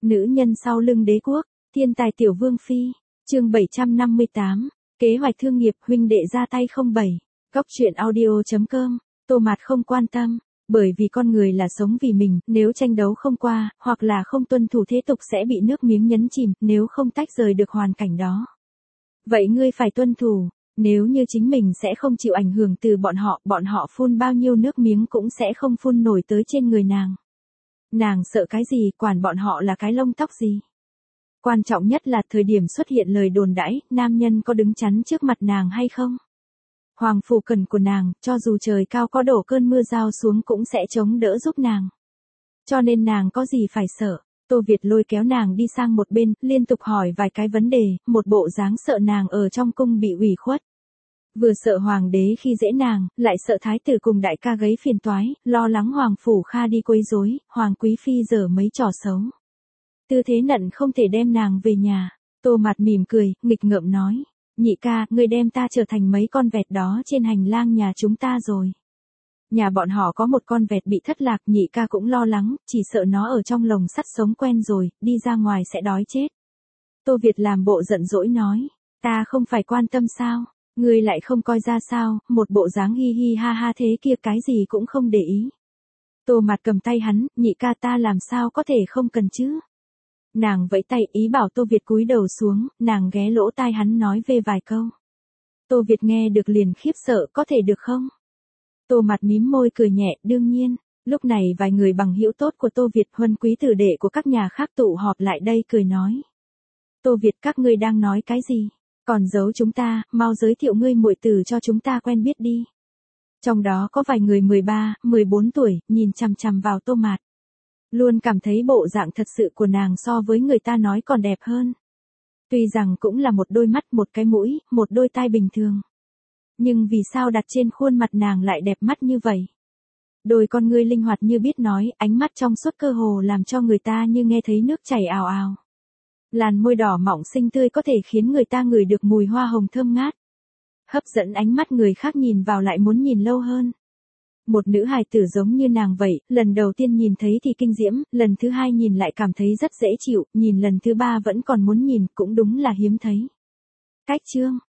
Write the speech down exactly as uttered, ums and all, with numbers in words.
Nữ nhân sau lưng đế quốc, thiên tài tiểu vương phi, chương bảy trăm năm mươi tám, kế hoạch thương nghiệp huynh đệ ra tay không bảy, góc truyện audio chấm com, Tô Mạt không quan tâm, bởi vì con người là sống vì mình, nếu tranh đấu không qua, hoặc là không tuân thủ thế tục sẽ bị nước miếng nhấn chìm, nếu không tách rời được hoàn cảnh đó. Vậy ngươi phải tuân thủ, nếu như chính mình sẽ không chịu ảnh hưởng từ bọn họ, bọn họ phun bao nhiêu nước miếng cũng sẽ không phun nổi tới trên người nàng. Nàng sợ cái gì, quản bọn họ là cái lông tóc gì. Quan trọng nhất là thời điểm xuất hiện lời đồn đãi, nam nhân có đứng chắn trước mặt nàng hay không. Hoàng phủ cần của nàng, cho dù trời cao có đổ cơn mưa rào xuống cũng sẽ chống đỡ giúp nàng. Cho nên nàng có gì phải sợ. Tô Việt lôi kéo nàng đi sang một bên, liên tục hỏi vài cái vấn đề, một bộ dáng sợ nàng ở trong cung bị ủy khuất. Vừa sợ hoàng đế khi dễ nàng, lại sợ thái tử cùng đại ca gấy phiền toái, lo lắng hoàng phủ kha đi quấy rối, hoàng quý phi dở mấy trò xấu. Tư thế nận không thể đem nàng về nhà. Tô Mạt mỉm cười, nghịch ngợm nói, nhị ca, ngươi đem ta trở thành mấy con vẹt đó trên hành lang nhà chúng ta rồi. Nhà bọn họ có một con vẹt bị thất lạc, nhị ca cũng lo lắng, chỉ sợ nó ở trong lồng sắt sống quen rồi, đi ra ngoài sẽ đói chết. Tô Việt làm bộ giận dỗi nói, ta không phải quan tâm sao, ngươi lại không coi ra sao, một bộ dáng hi hi ha ha thế kia cái gì cũng không để ý. Tô Mạt cầm tay hắn, nhị ca ta làm sao có thể không cần chứ. Nàng vẫy tay ý bảo Tô Việt cúi đầu xuống, nàng ghé lỗ tai hắn nói về vài câu. Tô Việt nghe được liền khiếp sợ, có thể được không? Tô Mạt mím môi cười nhẹ, đương nhiên. Lúc này vài người bằng hữu tốt của Tô Việt, huân quý tử đệ của các nhà khác tụ họp lại đây cười nói. Tô Việt, các ngươi đang nói cái gì? Còn giấu chúng ta, mau giới thiệu ngươi muội tử cho chúng ta quen biết đi. Trong đó có vài người mười ba, mười bốn tuổi, nhìn chằm chằm vào Tô Mạt. Luôn cảm thấy bộ dạng thật sự của nàng so với người ta nói còn đẹp hơn. Tuy rằng cũng là một đôi mắt, một cái mũi, một đôi tai bình thường. Nhưng vì sao đặt trên khuôn mặt nàng lại đẹp mắt như vậy? Đôi con ngươi linh hoạt như biết nói, ánh mắt trong suốt cơ hồ làm cho người ta như nghe thấy nước chảy ào ào. Làn môi đỏ mọng xinh tươi có thể khiến người ta ngửi được mùi hoa hồng thơm ngát. Hấp dẫn ánh mắt người khác nhìn vào lại muốn nhìn lâu hơn. Một nữ hài tử giống như nàng vậy, lần đầu tiên nhìn thấy thì kinh diễm, lần thứ hai nhìn lại cảm thấy rất dễ chịu, nhìn lần thứ ba vẫn còn muốn nhìn, cũng đúng là hiếm thấy. Cách chương,